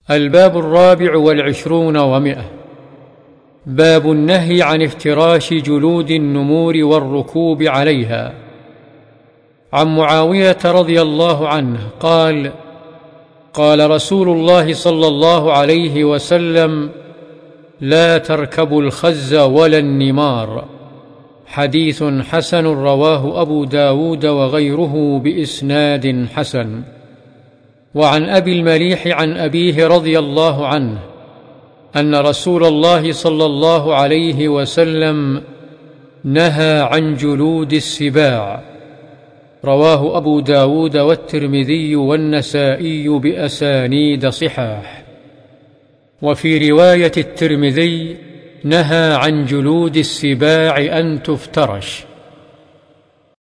الباب 24 باب النهي عن افتراش جلود النمور والركوب عليها. عن معاوية رضي الله عنه قال: قال رسول الله صلى الله عليه وسلم: لا تركبوا الخز ولا النمار. حديث حسن رواه أبو داود وغيره بإسناد حسن. وعن أبي المليح عن أبيه رضي الله عنه أن رسول الله صلى الله عليه وسلم نهى عن جلود السباع. رواه أبو داود والترمذي والنسائي بأسانيد صحاح. وفي رواية الترمذي: نهى عن جلود السباع أن تفترش.